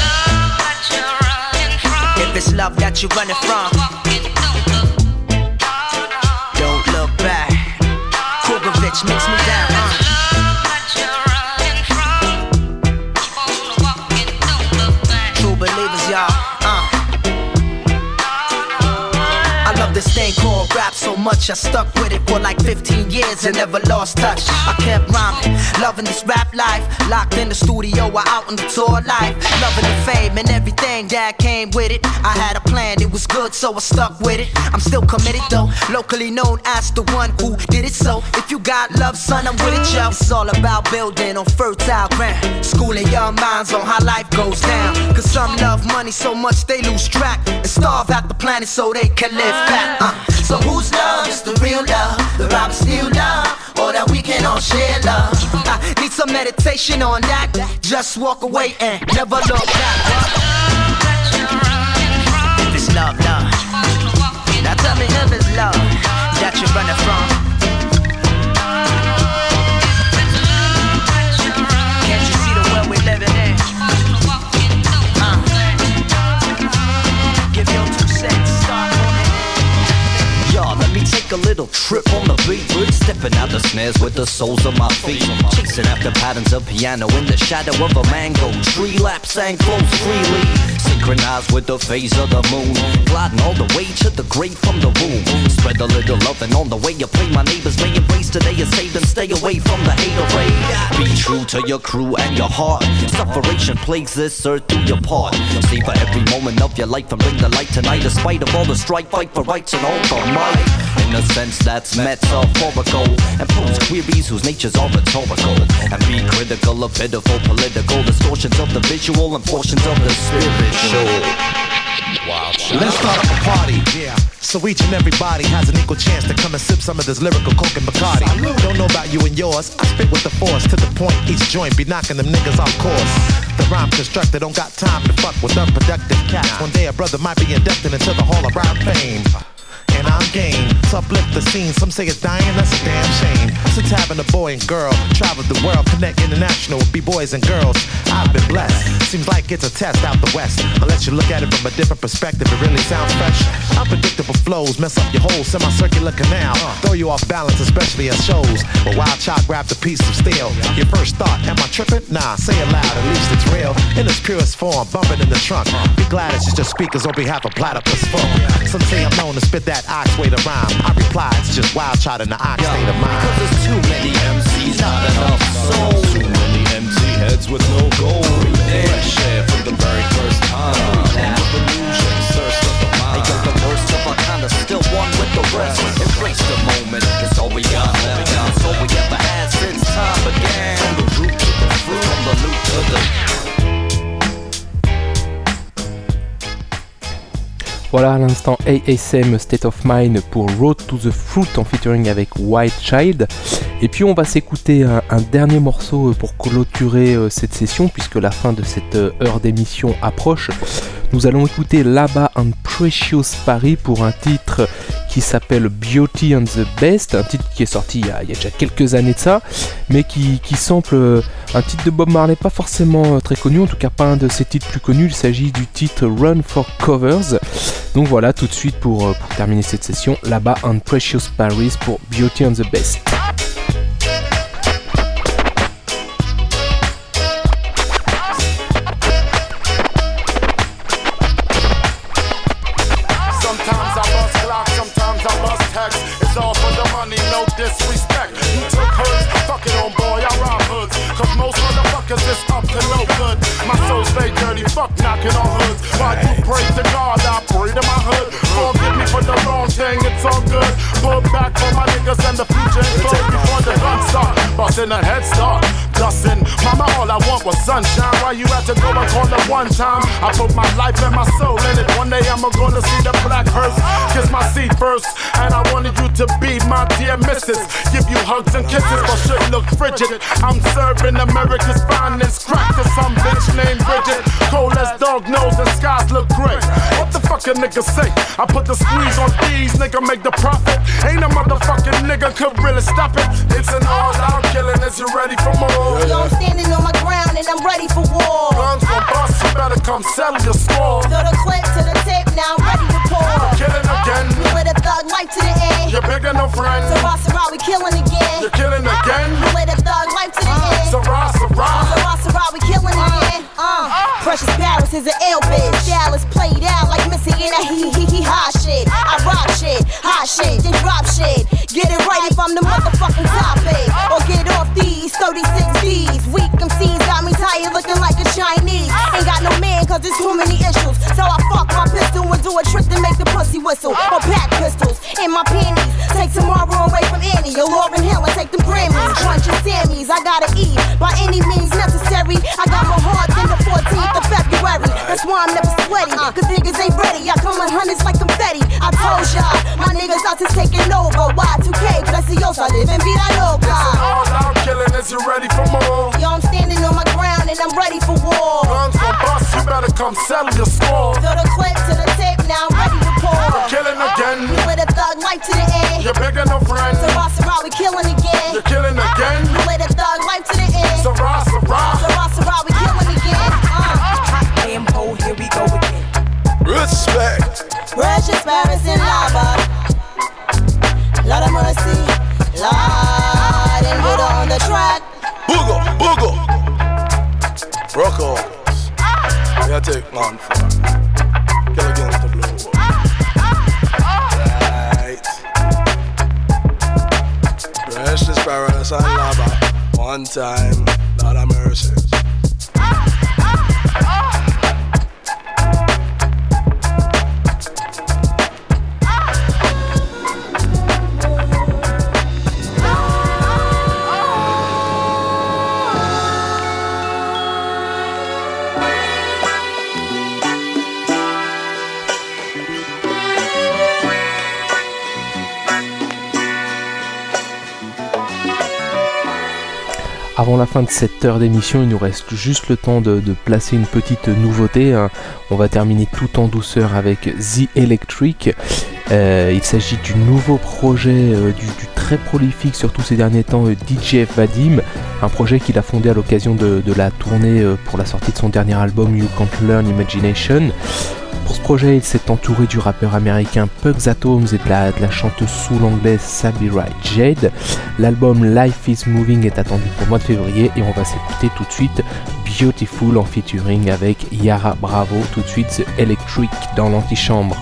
If it's love that you're running from, don't look back. Krugovich makes me down. True believers, y'all. I love this thing called rap so much I stuck with it for like 15 years and never lost touch. I kept rhyming, loving this rap life. Locked in the studio or out on the tour life. Loving the fame and everything that came with it. I had a plan, it was good so I stuck with it. I'm still committed though, locally known as the one who did it. So if you got love, son, I'm with it, yo. It's all about building on fertile ground, schooling young minds on how life goes down. Cause some love money so much they lose track and starve out the planet so they can live back. So whose love is the real love? The rob steal love, or that we can all share love? I need some meditation on that. Just walk away and never look back. If it's love, love, now tell me if it's love that you're running from. Can't you see the world we're living in? Give your 2 cents, start. Y'all, let me take a little trip on the beat. Stepping out the snares with the soles of my feet. Chasing after patterns of piano in the shadow of a mango tree. Lap sang flows freely, synchronized with the phase of the moon. Gliding all the way to the grave from the womb. Spread a little loving on the way you play. My neighbors may embrace today is saved and stay away from the hater ray. Be true to your crew and your heart. Sufferation plagues this earth, do your part. Savor every moment of your life and bring the light tonight. Despite of all the strife, fight for rights and all for might. In in a sense that's metaphorical, and pose queries whose natures are rhetorical, and be critical of pitiful political distortions of the visual and portions of the spiritual. Wow. Let's start up a party. Yeah. So each and everybody has an equal chance to come and sip some of this lyrical coke and Bacardi. Don't know about you and yours, I spit with the force to the point each joint be knocking them niggas off course. The rhyme constructor don't got time to fuck with unproductive cats. One day a brother might be inducted into the Hall of Rap Fame. And I'm game to uplift the scene. Some say it's dying, that's a damn shame. Since having a boy and girl traveled the world, connect international with B-boys and girls, I've been blessed. Seems like it's a test out the west. Unless you look at it from a different perspective, it really sounds fresh. Unpredictable flows mess up your whole semicircular canal, throw you off balance, especially at shows. But Wild Child grabbed a piece of steel. Your first thought, am I tripping? Nah, say it loud, at least it's real. In its purest form, bumping in the trunk. Be glad it's just speakers on behalf of Platypus Funk. Some say I'm known to spit that ox way to rhyme. I reply, it's just Wild Child in the ox state of mind. Because there's too many MCs, not enough soul. Too many empty heads with no goal. Fresh air for the very first time. Revolution, thirst of the mind. I got the worst of our kind of still one with the rest. Embrace the moment, it's all we got left. It's all we ever had since time began. From the root to the fruit, from the loot to the... Voilà à l'instant ASM State of Mind pour Road to the Fruit en featuring avec Wild Child. Et puis on va s'écouter un dernier morceau pour clôturer cette session puisque la fin de cette heure d'émission approche. Nous allons écouter Laba and Precious Paris pour un titre qui s'appelle Beauty and the Best, un titre qui est sorti il y a déjà quelques années de ça, mais qui sample un titre de Bob Marley pas forcément très connu, en tout cas pas un de ses titres plus connus, il s'agit du titre Run for Covers. Donc voilà, tout de suite pour terminer cette session, Laba and Precious Paris pour Beauty and the Best. It's all for the money, no disrespect. You took hers, fuck it on boy, I rob hoods. Cause most motherfuckers is up to no good. My soul stay dirty, fuck knocking on hoods. While you pray to God, I pray to my hood. Forgive me for the wrong thing, it's all good. Pull back for my niggas and the future ain't close before the gun start. Bustin' a head start, dustin'. Mama, all I want was sunshine. Why you had to go and call it one time? I put my life and my soul in it. One day I'm gonna see the black hearse. Kiss my seat first, and I wanted you to be my dear missus. Give you hugs and kisses, but shit look frigid. I'm serving America's finest crack to some bitch named Bridget. Cold as dog nose and skies look great. What the fuck a nigga say? I put the squeeze on these, nigga make the profit. Ain't a motherfucking nigga could really stop it. It's an all-out killing, is you ready for more? Yo, I'm standing on my ground and I'm ready for war. Guns gon' bust, you better come settle your score. Throw the clip to the tip, now I'm ready to pour. Killing again. We with a thug life to the end. You're bigger no friend. Sarah, we killing again. You're killing again. We with a thug life to the end. Sarah, we killing again. Precious Paris is an ill bitch. Dallas played out like Missy in that he hot shit. I rock shit, hot shit, then drop shit. Get it right if I'm the motherfucking topic. Or get off these 36Ds. Weak MCs got me tired looking like a Chinese. Ain't got no man cause there's too many issues. So I fuck my pistol and do a trick to make the pussy whistle. Or pack pistols in my panties. Take tomorrow away from Annie. Or Lauryn Hill and take them Grammys. Crunch your Sammys, I gotta eat by any means necessary. I got more heart than the 14th of February. That's why I'm never sweaty, cause niggas ain't ready. I come in hundreds like confetti. I told y'all, my niggas out to taking over. Y2K, preciosa, live in vida loca. All out killing, is you ready for more? Yo, I'm standing on my ground and I'm ready for war. Guns gon' bust, you better come settle your score. Throw the clip to the tip, now I'm ready to pour. You're killing again. We with a thug life to the end. You're bigger no friend. Sarah, we killing again. You're killing again. We with a thug life to the end. Sarah, we killing again. Ampo, here we go again. Respect. Precious Paris and Lava. Lord of mercy, Lord, and put on the track. Boogle. Rockos. Yeah, take man for kill against the blue. Right. Precious Paris and Lava. One time, Lord of mercy. Avant la fin de cette heure d'émission, il nous reste juste le temps de placer une petite nouveauté. On va terminer tout en douceur avec The Electric. Il s'agit du nouveau projet du très prolifique, surtout ces derniers temps, DJ Vadim. Un projet qu'il a fondé à l'occasion de la tournée pour la sortie de son dernier album You Can't Learn Imagination. Pour ce projet, il s'est entouré du rappeur américain Pugs Atoms et de la chanteuse soul anglaise Sabira Jade. L'album Life is Moving est attendu pour le mois de février et on va s'écouter tout de suite Beautiful en featuring avec Yara Bravo. Tout de suite, The Electric dans l'antichambre.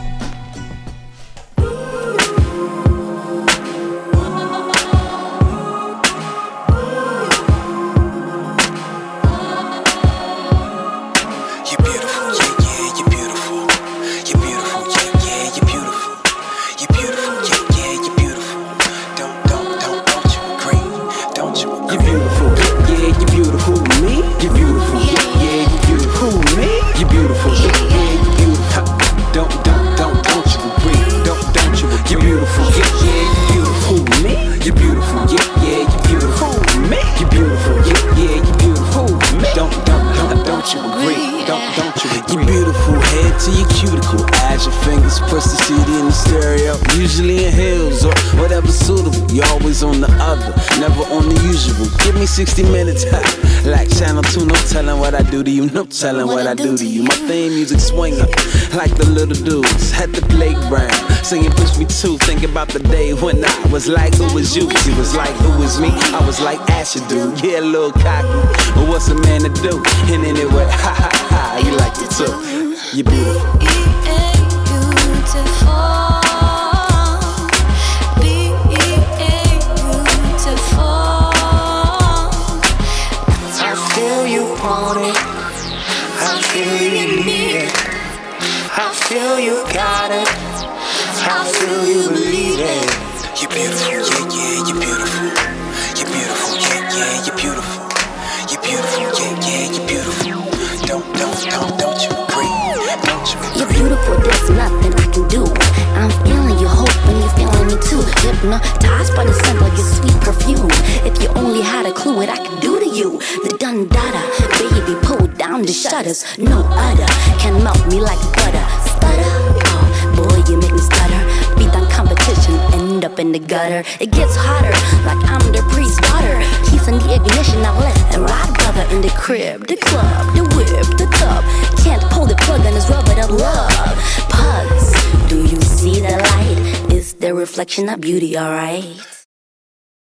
heels or whatever suitable. You're always on the other, never on the usual. Give me 60 minutes, like Channel 2, no telling what I do to you, no telling what I do to you. My theme music swinging like the little dudes at the playground, singing Push Me Too. Think about the day when I was like, who was you? You was like, who was me? I was like, Asher do. Yeah, a little cocky, but what's a man to do? And anyway, ha ha ha, you like it too. You're beautiful. I feel you need it. I feel you got it. I feel you believe it. You're beautiful, yeah, yeah, you're beautiful. You're beautiful, yeah, yeah, you're beautiful. You're beautiful, yeah, yeah, you're beautiful. Don't you agree? Don't you agree? You're beautiful, there's nothing I can do. I'm feeling your hope when you're feeling me too. Hypnotized by the scent of your sweet perfume. If you only had a clue what I could do to you. The dun-dada, baby, pull down the shutters. No other can melt me like butter. Stutter, oh boy, you make me stutter. Beat down competition, end up in the gutter. It gets hotter, like I'm the priest's daughter. Keys in the ignition, now let and ride, brother. In the crib, the club, the whip, the tub. Can't pull the plug on this rubber of love. Pugs, do you see the light? It's the reflection of beauty, alright?